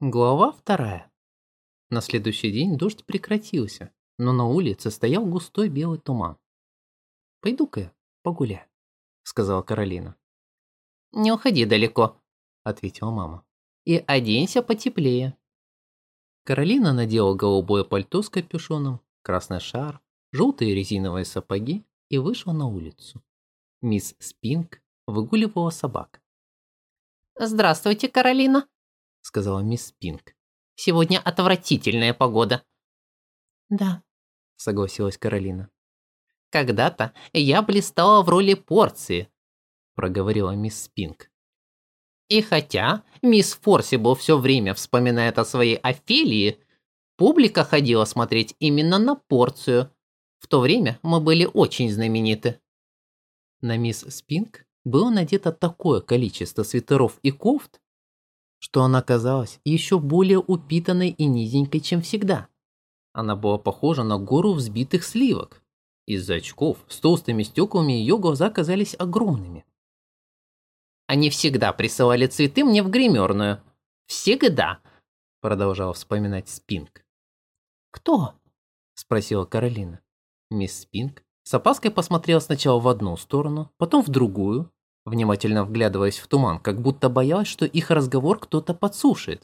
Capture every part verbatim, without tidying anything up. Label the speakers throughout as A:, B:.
A: Глава вторая. На следующий день дождь прекратился, но на улице стоял густой белый туман. «Пойду-ка я погуляю», — сказала Каролина. «Не уходи далеко», — ответила мама. «И оденься потеплее». Каролина надела голубое пальто с капюшоном, красный шарф, желтые резиновые сапоги и вышла на улицу. Мисс Спинк выгуливала собак. «Здравствуйте, Каролина», — сказала мисс Спинк. «Сегодня отвратительная погода». «Да», — согласилась Каролина. «Когда-то я блистала в роли Порции», — проговорила мисс Спинк. «И хотя мисс Форсибл все время вспоминает о своей Офелии, публика ходила смотреть именно на Порцию. В то время мы были очень знамениты». На мисс Спинк было надето такое количество свитеров и кофт, что она казалась еще более упитанной и низенькой, чем всегда. Она была похожа на гору взбитых сливок. Из-за очков с толстыми стеклами ее глаза казались огромными. «Они всегда присылали цветы мне в гримерную. Всегда!» — продолжала вспоминать Спинк. «Кто?» — спросила Каролина. Мисс Спинк с опаской посмотрела сначала в одну сторону, потом в другую, внимательно вглядываясь в туман, как будто боялась, что их разговор кто-то подслушает.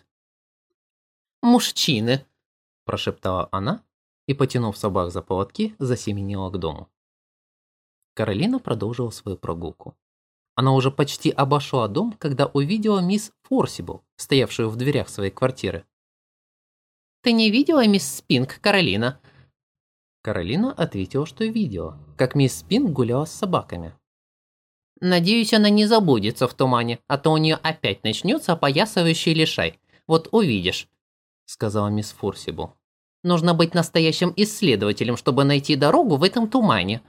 A: «Мужчины!» – прошептала она и, потянув собак за поводки, засеменила к дому. Каролина продолжила свою прогулку. Она уже почти обошла дом, когда увидела мисс Форсибл, стоявшую в дверях своей квартиры. «Ты не видела мисс Спинк, Каролина?» Каролина ответила, что видела, как мисс Спинк гуляла с собаками. «Надеюсь, она не заблудится в тумане, а то у нее опять начнется опоясывающий лишай. Вот увидишь», — сказала мисс Форсибл. «Нужно быть настоящим исследователем, чтобы найти дорогу в этом тумане».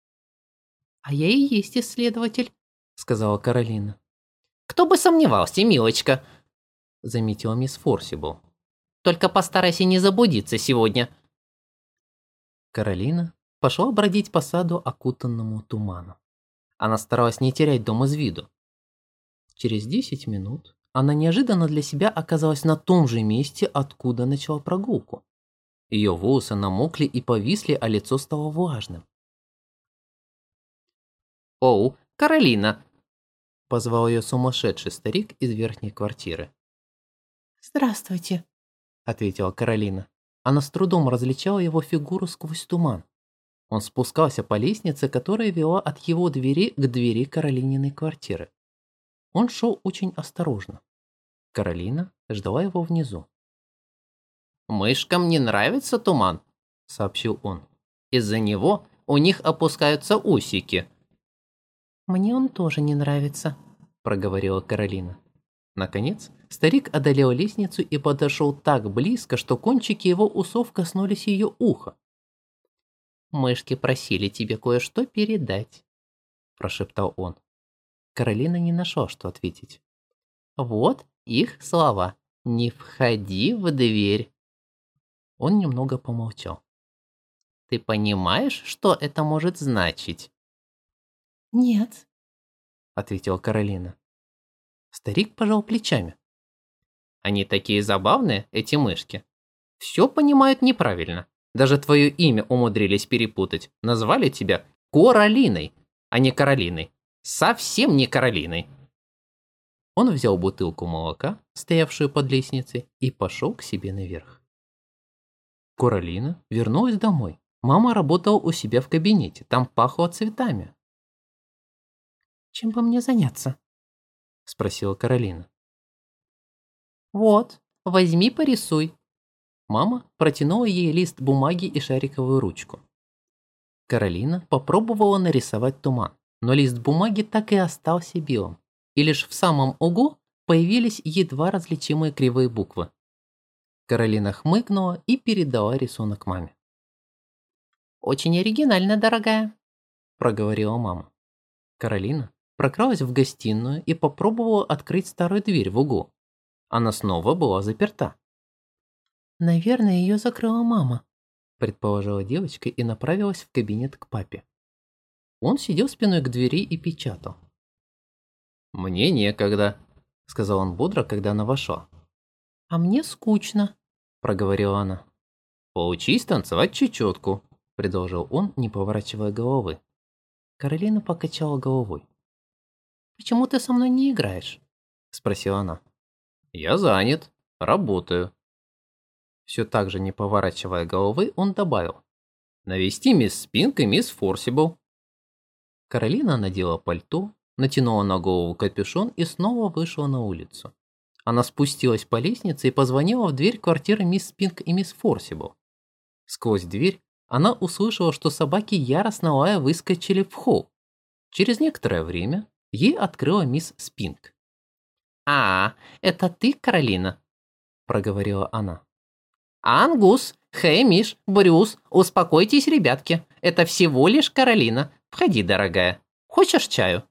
A: «А я и есть исследователь», — сказала Каролина. «Кто бы сомневался, милочка», — заметила мисс Форсибл. «Только постарайся не заблудиться сегодня». Каролина пошла бродить по саду, окутанному туманом. Она старалась не терять дом из виду. Через десять минут она неожиданно для себя оказалась на том же месте, откуда начала прогулку. Ее волосы намокли и повисли, а лицо стало влажным. «Оу, Каролина!» — позвал ее сумасшедший старик из верхней квартиры. «Здравствуйте», — ответила Каролина. Она с трудом различала его фигуру сквозь туман. Он спускался по лестнице, которая вела от его двери к двери Каролининой квартиры. Он шел очень осторожно. Каролина ждала его внизу. «Мышкам не нравится туман», — сообщил он. «Из-за него у них опускаются усики». «Мне он тоже не нравится», — проговорила Каролина. Наконец, старик одолел лестницу и подошел так близко, что кончики его усов коснулись ее уха. «Мышки просили тебе кое-что передать», – прошептал он. Каролина не нашла, что ответить. «Вот их слова. Не входи в дверь». Он немного помолчал. «Ты понимаешь, что это может значить?» «Нет», – ответила Каролина. Старик пожал плечами. «Они такие забавные, эти мышки. Все понимают неправильно. Даже твое имя умудрились перепутать. Назвали тебя Коралиной, а не Каролиной. Совсем не Каролиной». Он взял бутылку молока, стоявшую под лестницей, и пошел к себе наверх. Коралина вернулась домой. Мама работала у себя в кабинете. Там пахло цветами. «Чем бы мне заняться?» – спросила Каролина. «Вот, возьми, порисуй». Мама протянула ей лист бумаги и шариковую ручку. Каролина попробовала нарисовать туман, но лист бумаги так и остался белым, и лишь в самом углу появились едва различимые кривые буквы. Каролина хмыкнула и передала рисунок маме. «Очень оригинально, дорогая», – проговорила мама. Каролина прокралась в гостиную и попробовала открыть старую дверь в углу. Она снова была заперта. «Наверное, ее закрыла мама», – предположила девочка и направилась в кабинет к папе. Он сидел спиной к двери и печатал. «Мне некогда», – сказал он бодро, когда она вошла. «А мне скучно», — проговорила она. «Поучись танцевать чечетку», — предложил он, не поворачивая головы. Каролина покачала головой. «Почему ты со мной не играешь?» — спросила она. «Я занят, работаю». Все так же, не поворачивая головы, он добавил. «Навести мисс Спинк и мисс Форсибл». Каролина надела пальто, натянула на голову капюшон и снова вышла на улицу. Она спустилась по лестнице и позвонила в дверь квартиры мисс Спинк и мисс Форсибл. Сквозь дверь она услышала, что собаки яростно лая выскочили в холл. Через некоторое время ей открыла мисс Спинк. «А, это ты, Каролина?» – проговорила она. «Ангус, Хэмиш, Брюс, успокойтесь, ребятки. Это всего лишь Каролина. Входи, дорогая. Хочешь чаю?»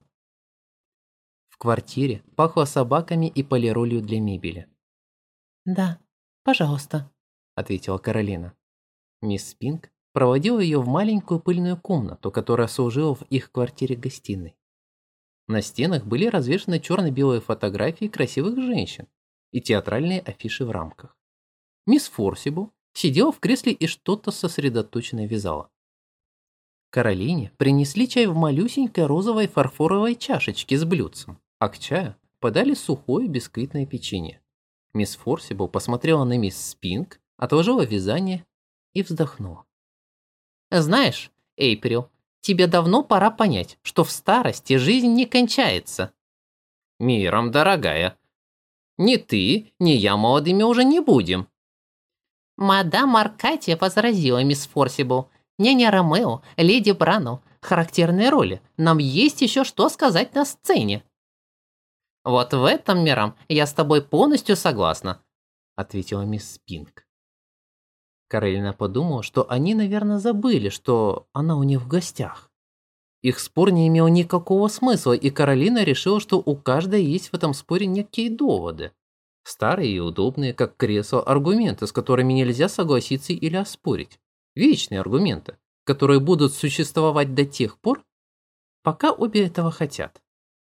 A: В квартире пахло собаками и полиролью для мебели. «Да, пожалуйста», — ответила Каролина. Мисс Спинк проводила ее в маленькую пыльную комнату, которая служила в их квартире гостиной. На стенах были развешаны черно-белые фотографии красивых женщин и театральные афиши в рамках. Мисс Форсибл сидела в кресле и что-то сосредоточенно вязала. Каролине принесли чай в малюсенькой розовой фарфоровой чашечке с блюдцем, а к чаю подали сухое бисквитное печенье. Мисс Форсибл посмотрела на мисс Спинк, отложила вязание и вздохнула. «Знаешь, Эйприл, тебе давно пора понять, что в старости жизнь не кончается». «Миром, дорогая, ни ты, ни я молодыми уже не будем». «Мадам Аркадия возразила, мисс Форсибл. Няня Ромео, леди Брану, характерные роли. Нам есть еще что сказать на сцене». «Вот в этом, Мирам, я с тобой полностью согласна», — ответила мисс Спинк. Каролина подумала, что они, наверное, забыли, что она у них в гостях. Их спор не имел никакого смысла, и Каролина решила, что у каждой есть в этом споре некие доводы. Старые и удобные, как кресло, аргументы, с которыми нельзя согласиться или оспорить. Вечные аргументы, которые будут существовать до тех пор, пока обе этого хотят.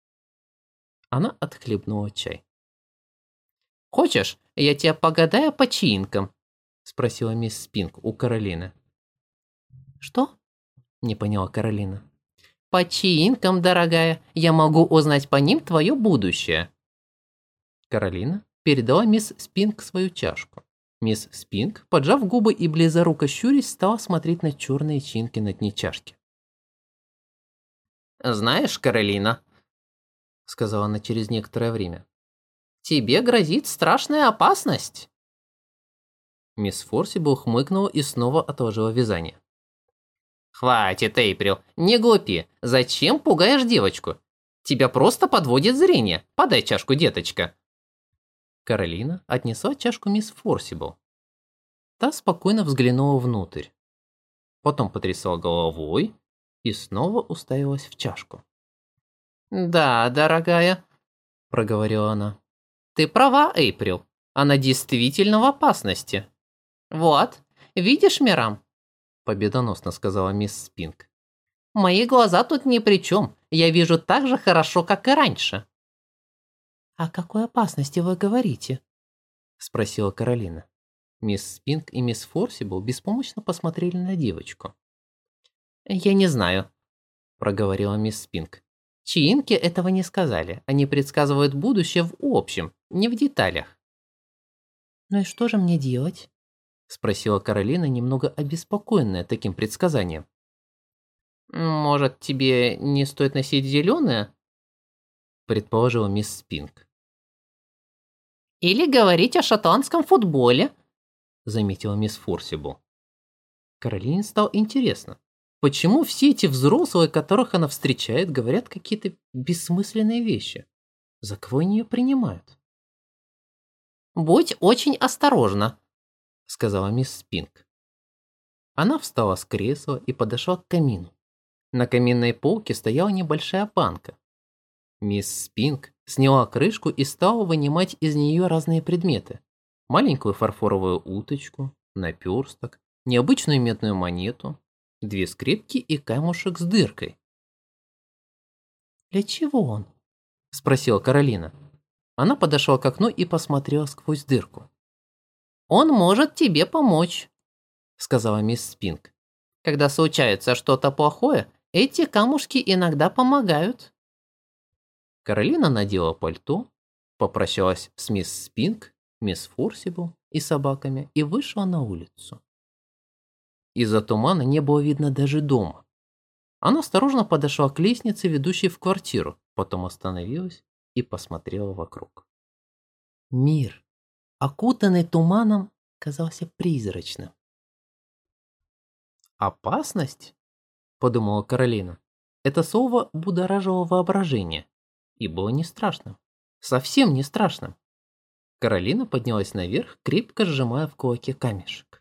A: Она отхлебнула чай. «Хочешь, я тебя погадаю по чаинкам?» — спросила мисс Спинк у Каролины. «Что?» — не поняла Каролина. «По чаинкам, дорогая, я могу узнать по ним твое будущее». Каролина передала мисс Спинк свою чашку. Мисс Спинк, поджав губы и близоруко щурясь, стала смотреть на черные чаинки на дне чашки. «Знаешь, Каролина», — сказала она через некоторое время, — «тебе грозит страшная опасность». Мисс Форсибл хмыкнула и снова отложила вязание. «Хватит, Эйприл, не глупи. Зачем пугаешь девочку? Тебя просто подводит зрение. Подай чашку, деточка». Каролина отнесла чашку мисс Форсибл. Та спокойно взглянула внутрь. Потом потрясла головой и снова уставилась в чашку. «Да, дорогая», — проговорила она. «Ты права, Эйприл. Она действительно в опасности. Вот, видишь, Мирам?» — победоносно сказала мисс Спинк. «Мои глаза тут ни при чем. Я вижу так же хорошо, как и раньше». «О какой опасности вы говорите?» — спросила Каролина. Мисс Спинк и мисс Форсибл беспомощно посмотрели на девочку. «Я не знаю», — проговорила мисс Спинк. «Чаинки этого не сказали. Они предсказывают будущее в общем, не в деталях». «Ну и что же мне делать?» — спросила Каролина, немного обеспокоенная таким предсказанием. «Может, тебе не стоит носить зеленое?» — предположила мисс Спинк. «Или говорить о шотландском футболе», — заметила мисс Форсибл. Каролине стало интересно, почему все эти взрослые, которых она встречает, говорят какие-то бессмысленные вещи? За кого они ее принимают? «Будь очень осторожна», — сказала мисс Спинк. Она встала с кресла и подошла к камину. На каминной полке стояла небольшая банка. Мисс Спинк сняла крышку и стала вынимать из нее разные предметы. Маленькую фарфоровую уточку, наперсток, необычную медную монету, две скрипки и камушек с дыркой. «Для чего он?» — спросила Каролина. Она подошла к окну и посмотрела сквозь дырку. Он может тебе помочь», — сказала мисс Спинк. «Когда случается что-то плохое, эти камушки иногда помогают». Каролина надела пальто, попрощалась с мисс Спинк, мисс Форсибл и собаками и вышла на улицу. Из-за тумана не было видно даже дома. Она осторожно подошла к лестнице, ведущей в квартиру, потом остановилась и посмотрела вокруг. Мир, окутанный туманом, казался призрачным. «Опасность?» – подумала Каролина. Это слово будоражило воображение и было не страшным. Совсем не страшным. Каролина поднялась наверх, крепко сжимая в кулаке камешек.